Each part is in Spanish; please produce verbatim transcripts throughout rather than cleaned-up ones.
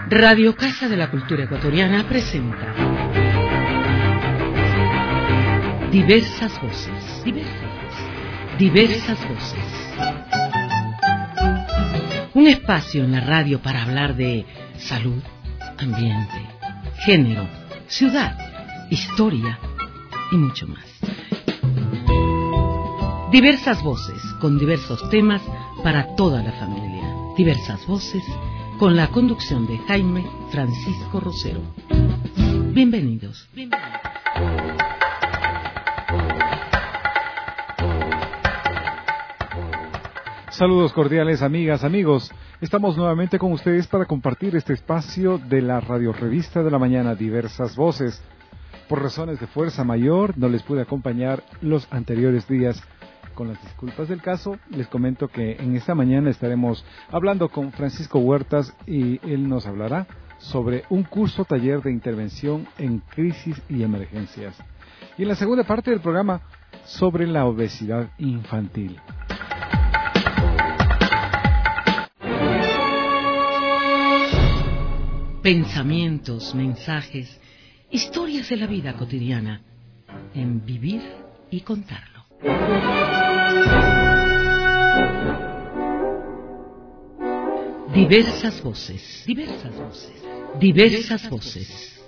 Radio Casa de la Cultura Ecuatoriana presenta Diversas Voces. Diversas, diversas voces. Un espacio en la radio para hablar de salud, ambiente, género, ciudad, historia y mucho más. Diversas voces con diversos temas para toda la familia. Diversas voces con la conducción de Jaime Francisco Rosero. Bienvenidos. Bienvenidos. Saludos cordiales, amigas, amigos. Estamos nuevamente con ustedes para compartir este espacio de la radio revista de la mañana Diversas Voces. Por razones de fuerza mayor no les pude acompañar los anteriores días. Con las disculpas del caso, les comento que en esta mañana estaremos hablando con Francisco Huertas y él nos hablará sobre un curso taller de intervención en crisis y emergencias. Y en la segunda parte del programa, sobre la obesidad infantil. Pensamientos, mensajes, historias de la vida cotidiana en Vivir y Contarlo. Diversas voces, diversas voces, diversas voces.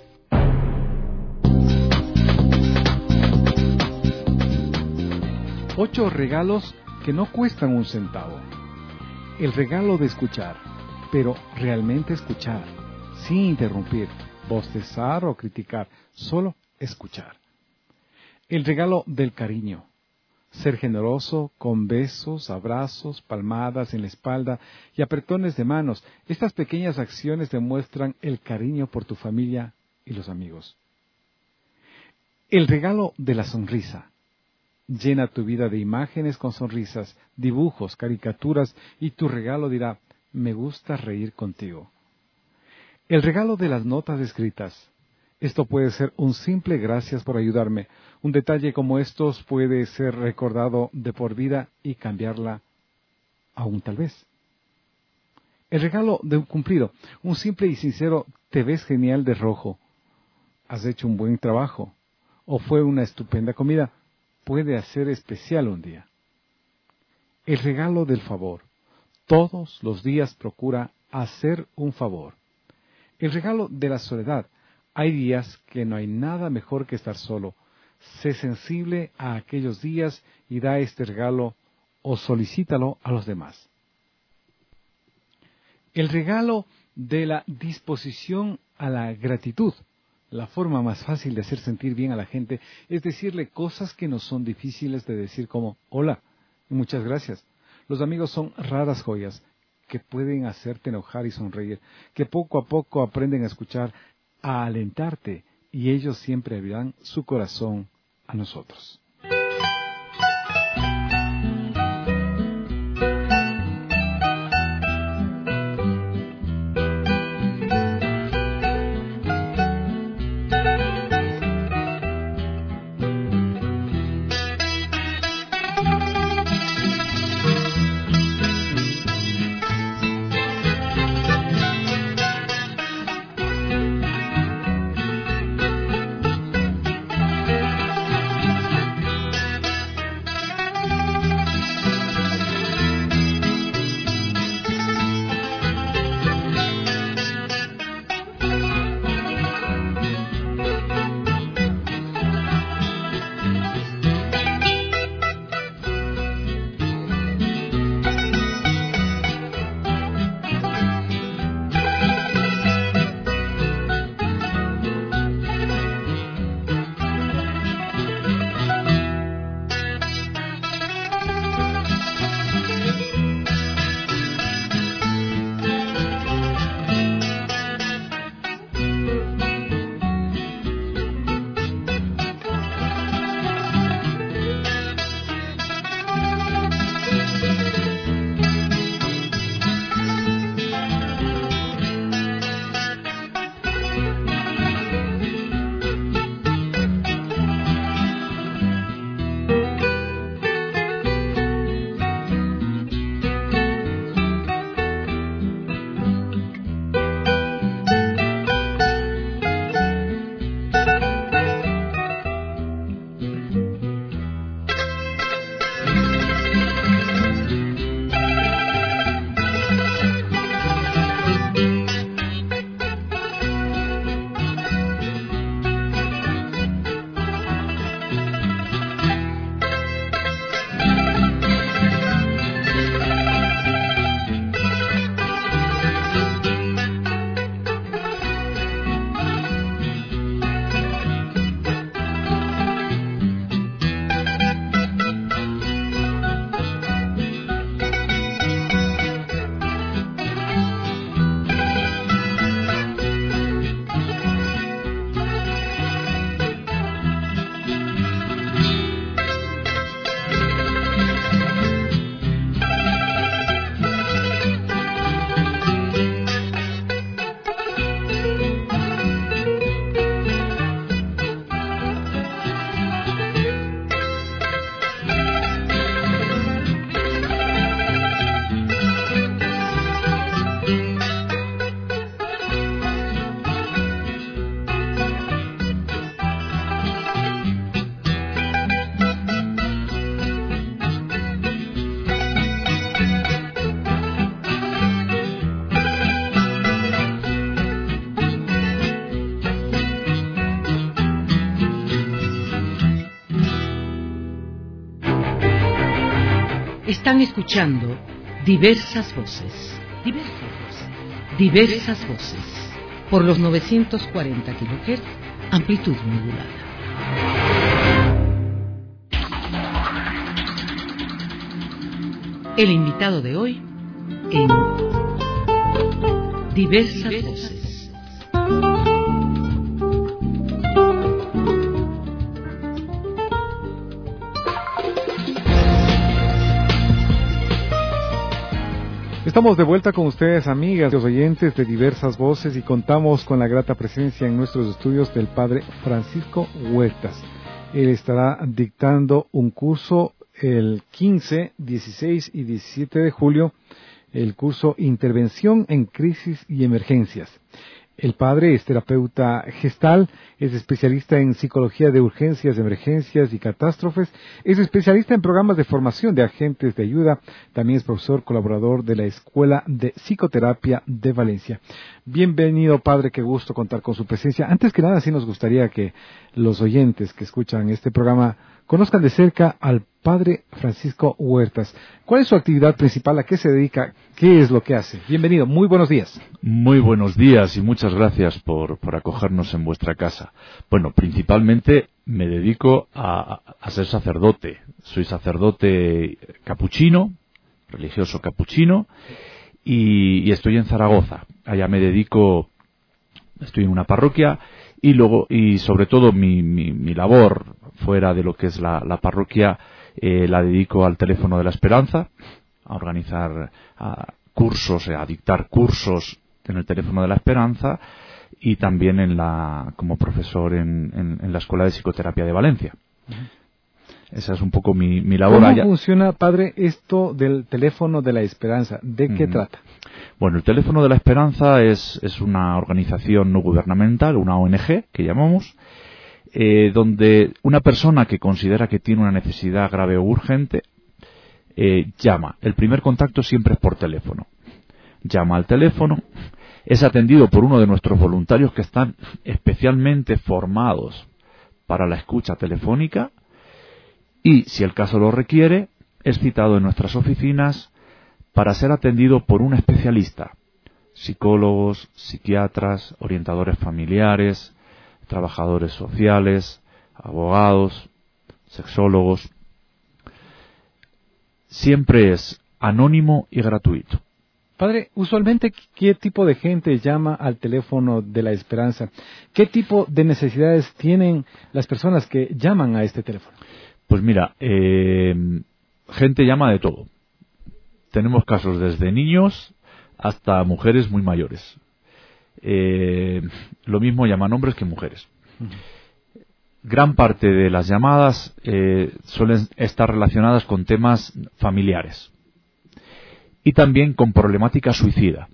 Ocho regalos que no cuestan un centavo. El regalo de escuchar, pero realmente escuchar, sin interrumpir, bostezar o criticar, solo escuchar. El regalo del cariño. Ser generoso con besos, abrazos, palmadas en la espalda y apretones de manos. Estas pequeñas acciones demuestran el cariño por tu familia y los amigos. El regalo de la sonrisa. Llena tu vida de imágenes con sonrisas, dibujos, caricaturas y tu regalo dirá, me gusta reír contigo. El regalo de las notas escritas. Esto puede ser un simple gracias por ayudarme. Un detalle como estos puede ser recordado de por vida y cambiarla aún tal vez. El regalo de un cumplido. Un simple y sincero te ves genial de rojo. Has hecho un buen trabajo. O fue una estupenda comida. Puede hacer especial un día. El regalo del favor. Todos los días procura hacer un favor. El regalo de la soledad. Hay días que no hay nada mejor que estar solo. Sé sensible a aquellos días y da este regalo o solicítalo a los demás. El regalo de la disposición a la gratitud. La forma más fácil de hacer sentir bien a la gente es decirle cosas que nos son difíciles de decir como hola y muchas gracias. Los amigos son raras joyas que pueden hacerte enojar y sonreír, que poco a poco aprenden a escuchar, a alentarte, y ellos siempre abrirán su corazón a nosotros. Están escuchando diversas voces, diversas voces, diversas voces, por los novecientos cuarenta kilohertz, amplitud modulada. El invitado de hoy en Diversas Voces. Estamos de vuelta con ustedes, amigas, los oyentes de Diversas Voces, y contamos con la grata presencia en nuestros estudios del padre Francisco Huertas. Él estará dictando un curso el quince, dieciséis y diecisiete de julio, el curso Intervención en Crisis y Emergencias. El padre es terapeuta gestal, es especialista en psicología de urgencias, emergencias y catástrofes, es especialista en programas de formación de agentes de ayuda, también es profesor colaborador de la Escuela de Psicoterapia de Valencia. Bienvenido, padre, qué gusto contar con su presencia. Antes que nada, sí nos gustaría que los oyentes que escuchan este programa conozcan de cerca al padre Francisco Huertas. ¿Cuál es su actividad principal? ¿A qué se dedica? ¿Qué es lo que hace? Bienvenido, muy buenos días. Muy buenos días y muchas gracias por, por acogernos en vuestra casa. Bueno, principalmente me dedico a, a ser sacerdote. Soy sacerdote capuchino, religioso capuchino, y, y estoy en Zaragoza. Allá me dedico, estoy en una parroquia, y luego, y sobre todo mi, mi, mi labor fuera de lo que es la, la parroquia, eh, la dedico al Teléfono de la Esperanza, a organizar a cursos, a dictar cursos en el Teléfono de la Esperanza, y también en la como profesor en, en, en la Escuela de Psicoterapia de Valencia. Uh-huh. Esa es un poco mi, mi labor. ¿Cómo allá. funciona, padre, esto del Teléfono de la Esperanza? ¿De qué uh-huh. trata? Bueno, el Teléfono de la Esperanza es, es una organización no gubernamental, una O N G, que llamamos, eh, donde una persona que considera que tiene una necesidad grave o urgente, eh, llama. El primer contacto siempre es por teléfono. Llama al teléfono, es atendido por uno de nuestros voluntarios que están especialmente formados para la escucha telefónica, y, si el caso lo requiere, es citado en nuestras oficinas para ser atendido por un especialista, psicólogos, psiquiatras, orientadores familiares, trabajadores sociales, abogados, sexólogos. Siempre es anónimo y gratuito. Padre, usualmente, ¿qué tipo de gente llama al Teléfono de la Esperanza? ¿Qué tipo de necesidades tienen las personas que llaman a este teléfono? Pues mira, eh, gente llama de todo. Tenemos casos desde niños hasta mujeres muy mayores. Eh, lo mismo llaman hombres que mujeres. Uh-huh. Gran parte de las llamadas eh, suelen estar relacionadas con temas familiares y también con problemática suicida.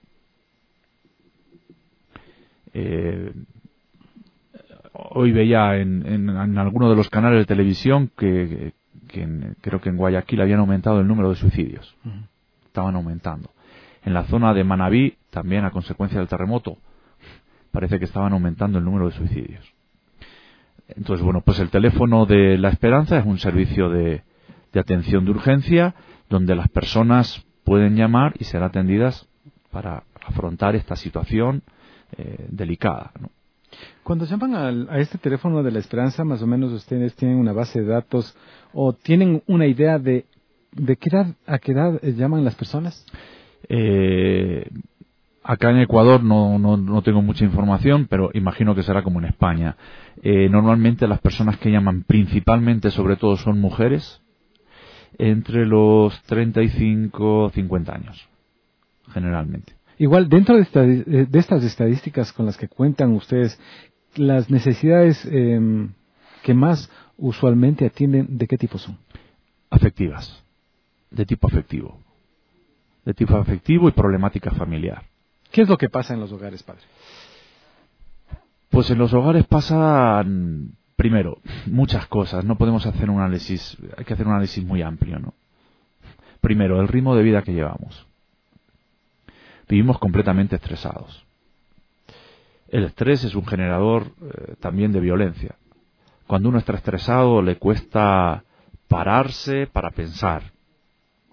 Eh, hoy veía en, en, en alguno de los canales de televisión que, que en, creo que en Guayaquil habían aumentado el número de suicidios. Uh-huh. Estaban aumentando. En la zona de Manabí, también a consecuencia del terremoto, parece que estaban aumentando el número de suicidios. Entonces, bueno, pues el Teléfono de la Esperanza es un servicio de, de atención de urgencia donde las personas pueden llamar y ser atendidas para afrontar esta situación eh, delicada, ¿no? Cuando llaman al, a este Teléfono de la Esperanza, más o menos ustedes tienen una base de datos o tienen una idea de, de qué edad, a qué edad llaman las personas. Eh, acá en Ecuador no, no, no tengo mucha información, pero imagino que será como en España. Eh, normalmente las personas que llaman principalmente, sobre todo, son mujeres entre los treinta y cinco a cincuenta años, generalmente. Igual, dentro de, esta, de estas estadísticas con las que cuentan ustedes, las necesidades eh, que más usualmente atienden, ¿de qué tipo son? Afectivas, de tipo afectivo. De tipo afectivo y problemática familiar. ¿Qué es lo que pasa en los hogares, padre? Pues en los hogares pasan, primero, muchas cosas. No podemos hacer un análisis, hay que hacer un análisis muy amplio, ¿no? Primero, el ritmo de vida que llevamos. Vivimos completamente estresados. El estrés es un generador eh, también de violencia. Cuando uno está estresado le cuesta pararse para pensar.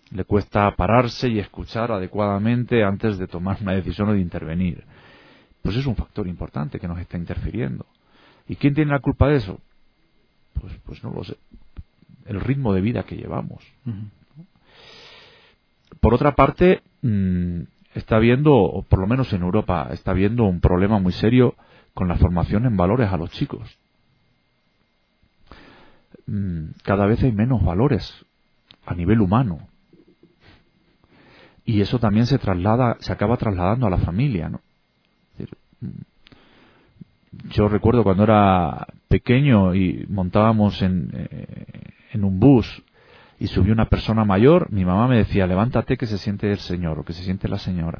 Le cuesta pararse y escuchar adecuadamente antes de tomar una decisión o de intervenir. Pues es un factor importante que nos está interfiriendo. ¿Y quién tiene la culpa de eso? Pues, pues no lo sé. El ritmo de vida que llevamos. Uh-huh. Por otra parte, mmm, está habiendo, o por lo menos en Europa, está habiendo un problema muy serio con la formación en valores a los chicos. Mmm, cada vez hay menos valores a nivel humano. Y eso también se traslada, se acaba trasladando a la familia, ¿no? Es decir, yo recuerdo cuando era pequeño y montábamos en, eh, en un bus y subió una persona mayor, mi mamá me decía, levántate que se siente el señor o que se siente la señora.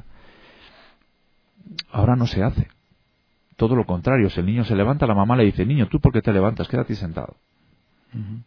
Ahora no se hace. Todo lo contrario, si el niño se levanta, la mamá le dice, niño, ¿tú por qué te levantas? Quédate sentado. Uh-huh.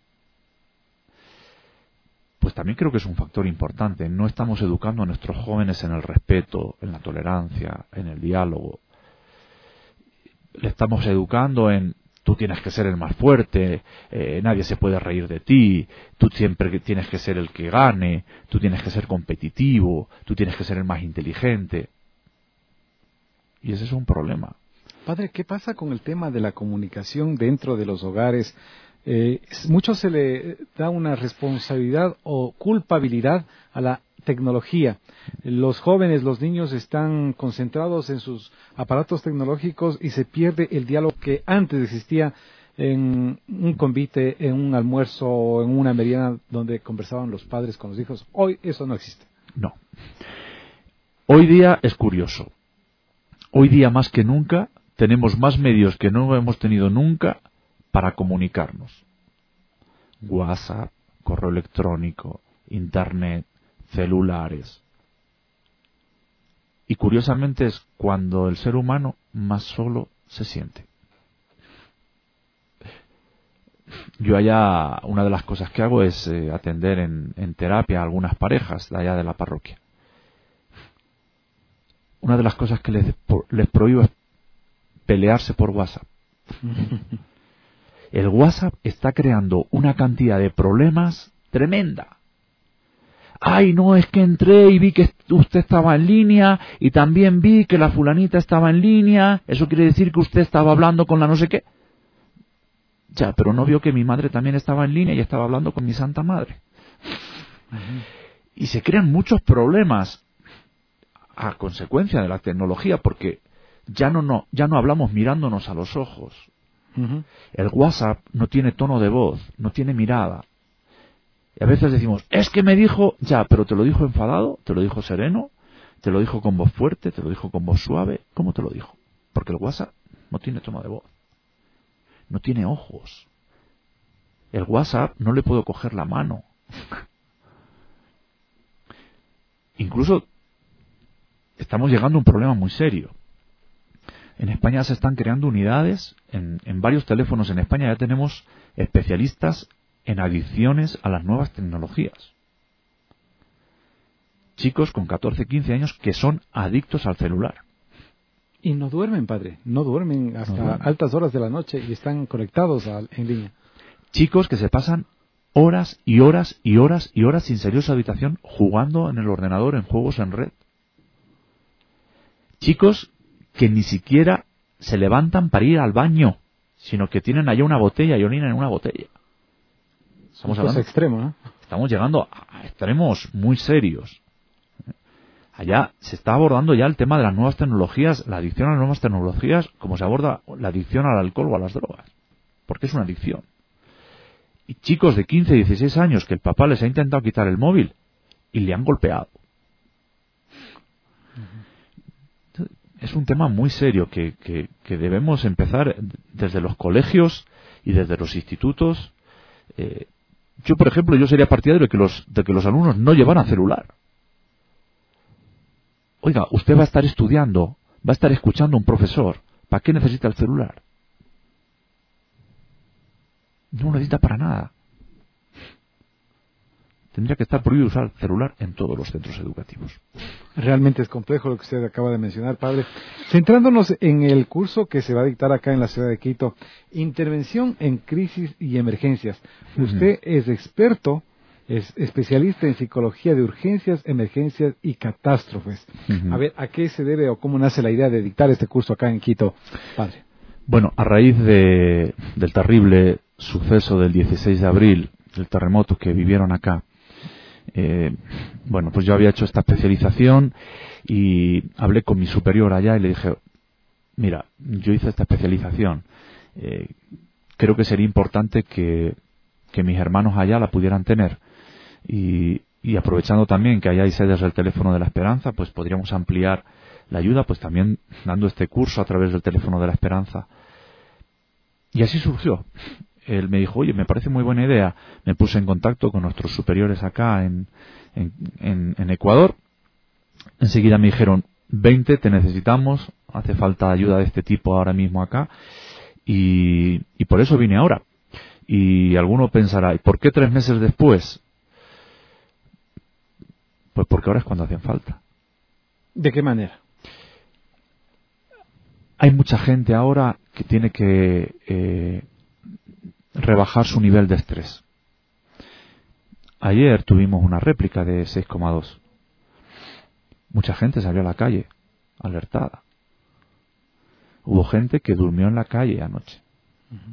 Pues también creo que es un factor importante. No estamos educando a nuestros jóvenes en el respeto, en la tolerancia, en el diálogo. Le estamos educando en tú tienes que ser el más fuerte, eh, nadie se puede reír de ti, tú siempre tienes que ser el que gane, tú tienes que ser competitivo, tú tienes que ser el más inteligente. Y ese es un problema. Padre, ¿qué pasa con el tema de la comunicación dentro de los hogares? Eh, mucho se le da una responsabilidad o culpabilidad a la tecnología. Los jóvenes, los niños están concentrados en sus aparatos tecnológicos y se pierde el diálogo que antes existía en un convite, en un almuerzo o en una merienda donde conversaban los padres con los hijos. Hoy eso no existe. No. Hoy día es curioso. Hoy día más que nunca tenemos más medios que no hemos tenido nunca para comunicarnos. WhatsApp, correo electrónico, internet, celulares. Y curiosamente es cuando el ser humano más solo se siente. Yo allá, una de las cosas que hago es eh, atender en, en terapia a algunas parejas de allá de la parroquia. Una de las cosas que les, les prohíbo es pelearse por WhatsApp. El WhatsApp está creando una cantidad de problemas tremenda. Ay, no, es que entré y vi que usted estaba en línea y también vi que la fulanita estaba en línea. Eso quiere decir que usted estaba hablando con la no sé qué. Ya, pero no vio que mi madre también estaba en línea y estaba hablando con mi santa madre. Uh-huh. Y se crean muchos problemas a consecuencia de la tecnología porque ya no, no, ya no hablamos mirándonos a los ojos. Uh-huh. El WhatsApp no tiene tono de voz, no tiene mirada. Y a veces decimos, es que me dijo, ya, pero te lo dijo enfadado, te lo dijo sereno, te lo dijo con voz fuerte, te lo dijo con voz suave. ¿Cómo te lo dijo? Porque el WhatsApp no tiene tono de voz, no tiene ojos. El WhatsApp no le puedo coger la mano. Incluso estamos llegando a un problema muy serio. En España se están creando unidades, en, en varios teléfonos en España ya tenemos especialistas en adicciones a las nuevas tecnologías. Chicos con catorce, quince años que son adictos al celular. Y no duermen, padre, no duermen hasta no duermen. altas horas de la noche y están conectados a, en línea. Chicos que se pasan horas y horas y horas y horas sin salir de su habitación jugando en el ordenador en juegos en red. Chicos que ni siquiera se levantan para ir al baño, sino que tienen allá una botella y orinan en una botella. Estamos hablando, extremo, ¿no? Estamos llegando a extremos muy serios. Allá se está abordando ya el tema de las nuevas tecnologías, la adicción a las nuevas tecnologías, como se aborda la adicción al alcohol o a las drogas. Porque es una adicción. Y chicos de quince, dieciséis años que el papá les ha intentado quitar el móvil y le han golpeado. Es un tema muy serio que, que, que debemos empezar desde los colegios y desde los institutos. Eh, yo, por ejemplo, yo sería partidario de que los, de que los alumnos no llevaran celular. Oiga, usted va a estar estudiando, va a estar escuchando a un profesor. ¿Para qué necesita el celular? No lo necesita para nada. Tendría que estar prohibido usar el celular en todos los centros educativos. Realmente es complejo lo que usted acaba de mencionar, padre. Centrándonos en el curso que se va a dictar acá en la ciudad de Quito, Intervención en Crisis y Emergencias. Uh-huh. Usted es experto es especialista en psicología de urgencias, emergencias y catástrofes. Uh-huh. A ver, ¿a qué se debe o cómo nace la idea de dictar este curso acá en Quito, padre? Bueno, a raíz de, del terrible suceso del dieciséis de abril, del terremoto que vivieron acá, eh, bueno, pues yo había hecho esta especialización y hablé con mi superior allá y le dije, mira, yo hice esta especialización, eh, creo que sería importante que, que mis hermanos allá la pudieran tener. Y, y aprovechando también que allá hay sedes del Teléfono de la Esperanza, pues podríamos ampliar la ayuda, pues también dando este curso a través del Teléfono de la Esperanza. Y así surgió. Él me dijo, oye, me parece muy buena idea. Me puse en contacto con nuestros superiores acá en, en, en, en Ecuador. Enseguida me dijeron, veinte, te necesitamos, hace falta ayuda de este tipo ahora mismo acá. Y, y por eso vine ahora. Y alguno pensará, ¿y por qué tres meses después? Pues porque ahora es cuando hacen falta. ¿De qué manera? Hay mucha gente ahora que tiene que eh, rebajar su nivel de estrés. Ayer tuvimos una réplica de seis coma dos. Mucha gente salió a la calle, alertada. Hubo gente que durmió en la calle anoche. Uh-huh.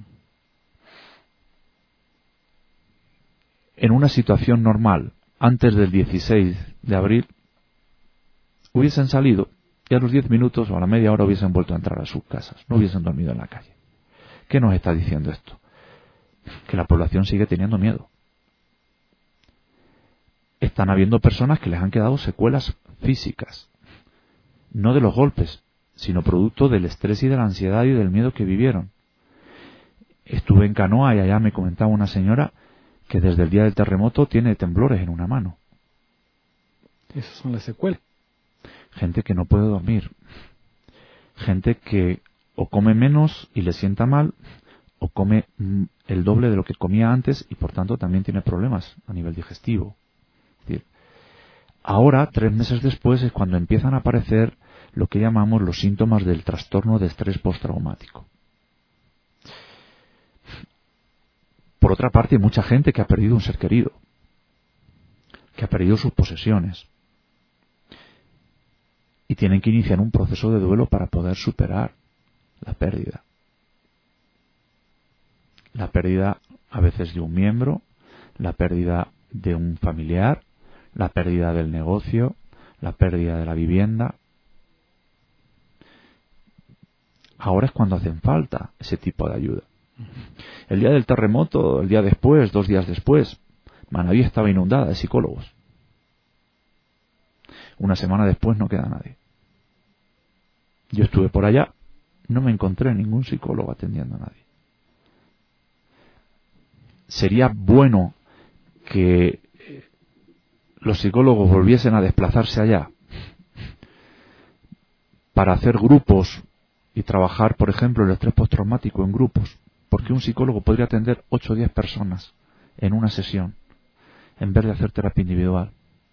En una situación normal, antes del dieciséis de abril, hubiesen salido y a los diez minutos o a la media hora hubiesen vuelto a entrar a sus casas, no hubiesen dormido en la calle. ¿Qué nos está diciendo esto? Que la población sigue teniendo miedo. Están habiendo personas que les han quedado secuelas físicas, no de los golpes, sino producto del estrés y de la ansiedad y del miedo que vivieron. Estuve en Canoa y allá me comentaba una señora que desde el día del terremoto tiene temblores en una mano. Esas son las secuelas. Gente que no puede dormir. Gente que o come menos y le sienta mal, o come el doble de lo que comía antes y por tanto también tiene problemas a nivel digestivo. Es decir, ahora, tres meses después, es cuando empiezan a aparecer lo que llamamos los síntomas del trastorno de estrés postraumático. Por otra parte, hay mucha gente que ha perdido un ser querido, que ha perdido sus posesiones, y tienen que iniciar un proceso de duelo para poder superar la pérdida. La pérdida a veces de un miembro, la pérdida de un familiar, la pérdida del negocio, la pérdida de la vivienda. Ahora es cuando hacen falta ese tipo de ayuda. El día del terremoto, el día después, dos días después, Manabí estaba inundada de psicólogos. Una semana después no queda nadie. Yo estuve por allá, no me encontré ningún psicólogo atendiendo a nadie. Sería bueno que los psicólogos volviesen a desplazarse allá para hacer grupos y trabajar, por ejemplo, el estrés postraumático en grupos, porque un psicólogo podría atender ocho o diez personas en una sesión en vez de hacer terapia individual.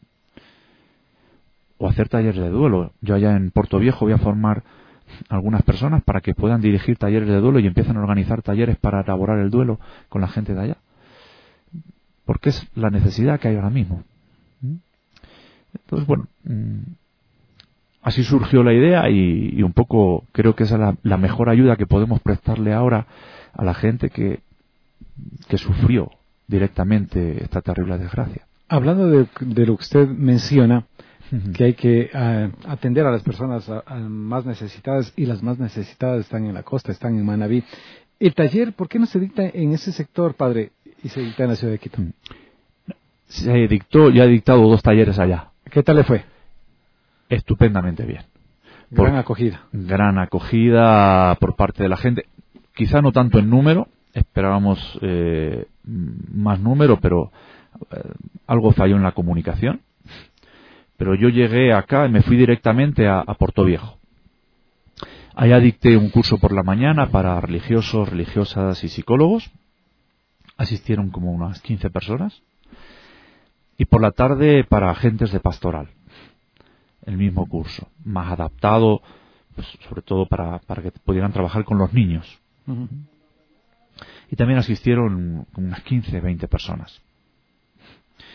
O hacer talleres de duelo. Yo allá en Puerto Viejo voy a formar algunas personas para que puedan dirigir talleres de duelo y empiecen a organizar talleres para elaborar el duelo con la gente de allá. Porque es la necesidad que hay ahora mismo. Entonces, bueno, así surgió la idea y, y un poco creo que esa es la, la mejor ayuda que podemos prestarle ahora a la gente que, que sufrió directamente esta terrible desgracia. Hablando de, de lo que usted menciona, que hay que uh, atender a las personas uh, uh, más necesitadas, y las más necesitadas están en la costa, están en Manabí. El taller, ¿por qué no se dicta en ese sector, padre, y se dicta en la ciudad de Quito? Se dictó, ya he dictado dos talleres allá. ¿Qué tal le fue? Estupendamente bien. Gran por, acogida. Gran acogida por parte de la gente. Quizá no tanto en número, esperábamos eh, más número, pero eh, algo falló en la comunicación. Pero yo llegué acá y me fui directamente a, a Puerto Viejo. Allá dicté un curso por la mañana para religiosos, religiosas y psicólogos. Asistieron como unas quince personas. Y por la tarde para agentes de pastoral. El mismo curso, más adaptado, pues, sobre todo para, para que pudieran trabajar con los niños. Uh-huh. Y también asistieron unas quince, veinte personas.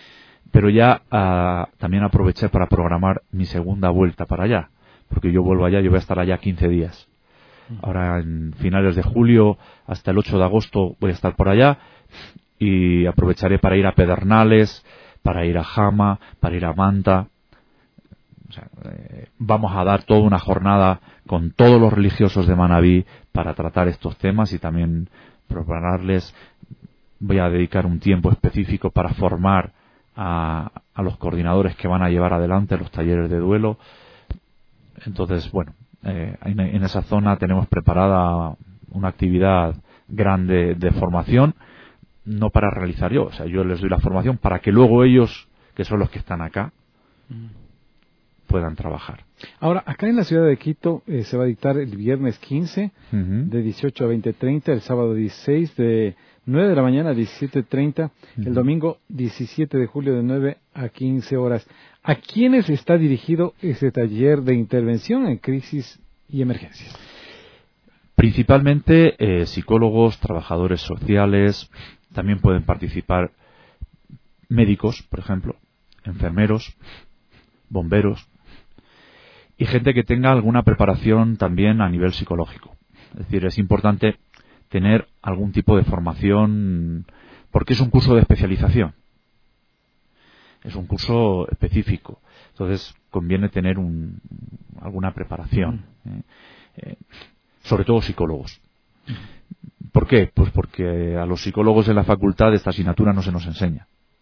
pero ya uh, también aproveché para programar mi segunda vuelta para allá, porque yo vuelvo allá, yo voy a estar allá quince días. Ahora en finales de julio hasta el ocho de agosto voy a estar por allá y aprovecharé para ir a Pedernales, para ir a Jama, para ir a Manta. O sea, eh, vamos a dar toda una jornada con todos los religiosos de Manabí para tratar estos temas y también prepararles. Voy a dedicar un tiempo específico para formar a, a los coordinadores que van a llevar adelante los talleres de duelo. Entonces, bueno, eh, en, en esa zona tenemos preparada una actividad grande de formación, no para realizar yo, o sea, yo les doy la formación para que luego ellos, que son los que están acá, puedan trabajar. Ahora, acá en la ciudad de Quito eh, se va a dictar el viernes quince uh-huh. de dieciocho a veinte treinta, el sábado dieciséis de nueve de la mañana a diecisiete treinta, uh-huh. el domingo diecisiete de julio de nueve a quince horas. ¿A quiénes está dirigido ese taller de intervención en crisis y emergencias? Principalmente eh, psicólogos, trabajadores sociales, también pueden participar médicos, por ejemplo, enfermeros, bomberos, y gente que tenga alguna preparación también a nivel psicológico. Es decir, es importante tener algún tipo de formación, porque es un curso de especialización. Es un curso específico. Entonces, conviene tener un, alguna preparación. ¿eh? Eh, sobre todo psicólogos. ¿Por qué? Pues porque a los psicólogos en la facultad esta asignatura no se nos enseña.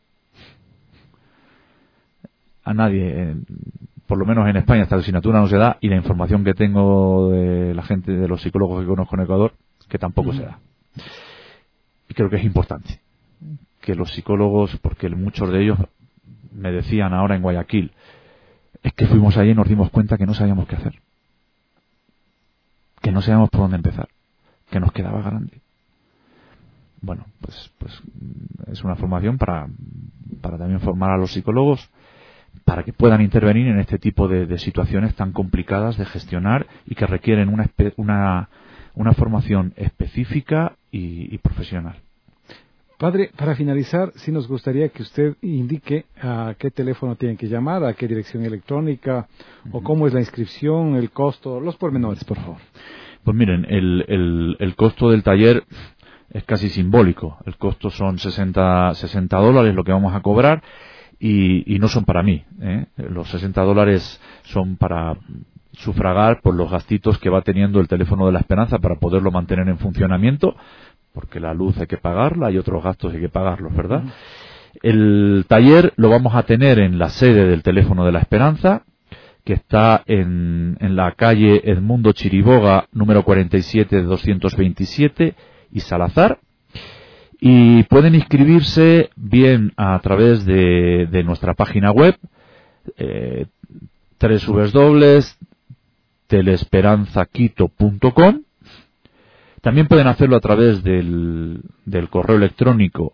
A nadie, por lo menos en España, esta asignatura no se da, y la información que tengo de la gente, de los psicólogos que conozco en Ecuador, que tampoco mm. se da. Y creo que es importante que los psicólogos, porque muchos de ellos me decían ahora en Guayaquil, es que fuimos allí y nos dimos cuenta que no sabíamos qué hacer, que no sabíamos por dónde empezar, que nos quedaba grande. Bueno, pues, pues es una formación para, para también formar a los psicólogos, para que puedan intervenir en este tipo de, de situaciones tan complicadas de gestionar y que requieren una, una, una formación específica y, y profesional. Padre, para finalizar, sí nos gustaría que usted indique a qué teléfono tienen que llamar, a qué dirección electrónica, uh-huh. o cómo es la inscripción, el costo, los pormenores, por favor. Pues miren, el, el, el costo del taller es casi simbólico. El costo son sesenta dólares lo que vamos a cobrar. Y, y no son para mí, ¿eh? Los sesenta dólares son para sufragar por los gastitos que va teniendo el teléfono de la Esperanza para poderlo mantener en funcionamiento, porque la luz hay que pagarla y otros gastos hay que pagarlos, ¿verdad? Uh-huh. El taller lo vamos a tener en la sede del teléfono de la Esperanza, que está en, en la calle Edmundo Chiriboga, número cuarenta y siete doscientos veintisiete, y Salazar. Y pueden inscribirse bien a través de, de nuestra página web, eh, doble u doble u doble u punto telesperanzaquito punto com. También pueden hacerlo a través del, del correo electrónico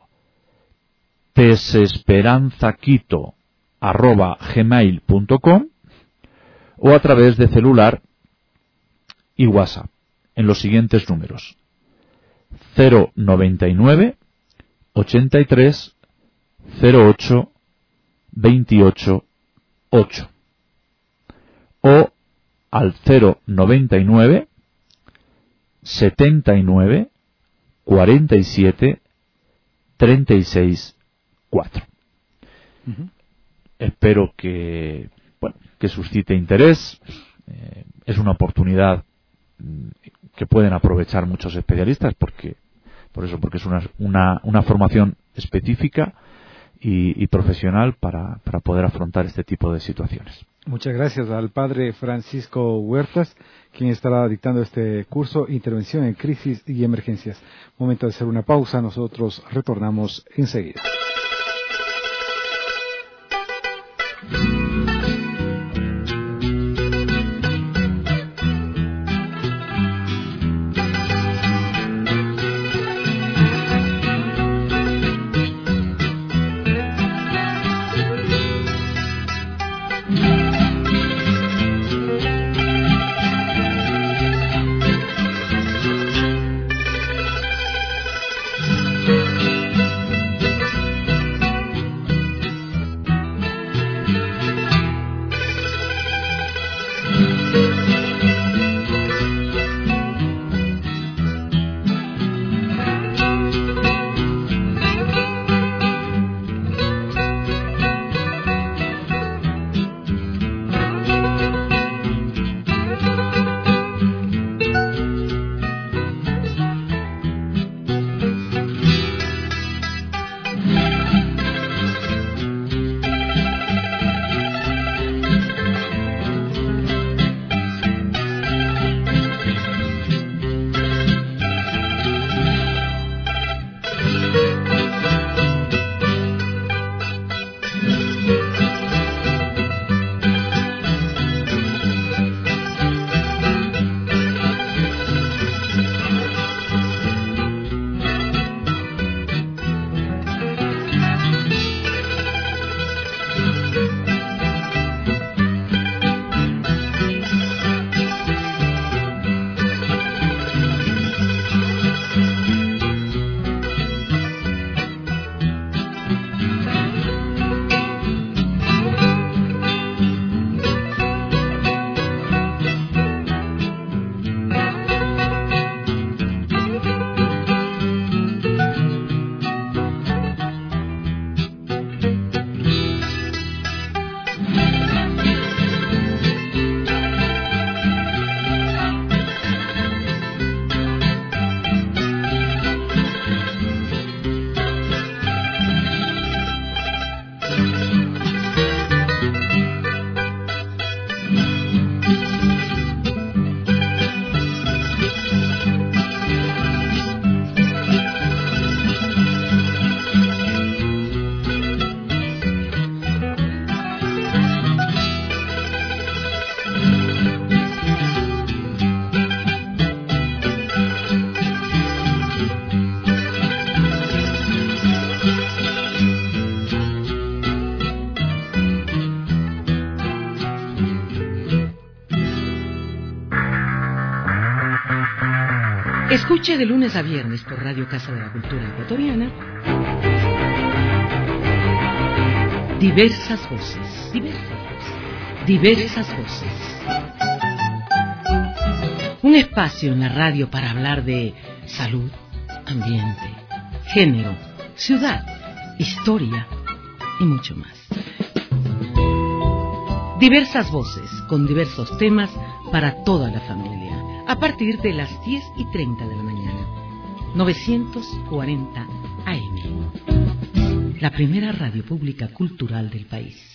tesesperanzaquito arroba gmail punto com o a través de celular y WhatsApp en los siguientes números: cero noventa y nueve ochenta y tres cero ocho veintiocho ocho o al cero noventa y nueve setenta y nueve cuarenta y siete treinta y seis cuatro. Uh-huh. Espero que, bueno, que suscite interés. Eh, es una oportunidad que pueden aprovechar muchos especialistas, porque por eso porque es una una, una formación específica y, y profesional para, para poder afrontar este tipo de situaciones. Muchas gracias al padre Francisco Huertas, quien estará dictando este curso Intervención en Crisis y Emergencias. Momento de hacer una pausa, nosotros retornamos enseguida. Escuche de lunes a viernes por Radio Casa de la Cultura Ecuatoriana diversas voces, diversas voces, diversas voces. Un espacio en la radio para hablar de salud, ambiente, género, ciudad, historia y mucho más. Diversas voces con diversos temas para toda la familia, a partir de las diez y treinta de la mañana. novecientos cuarenta A M. La primera radio pública cultural del país.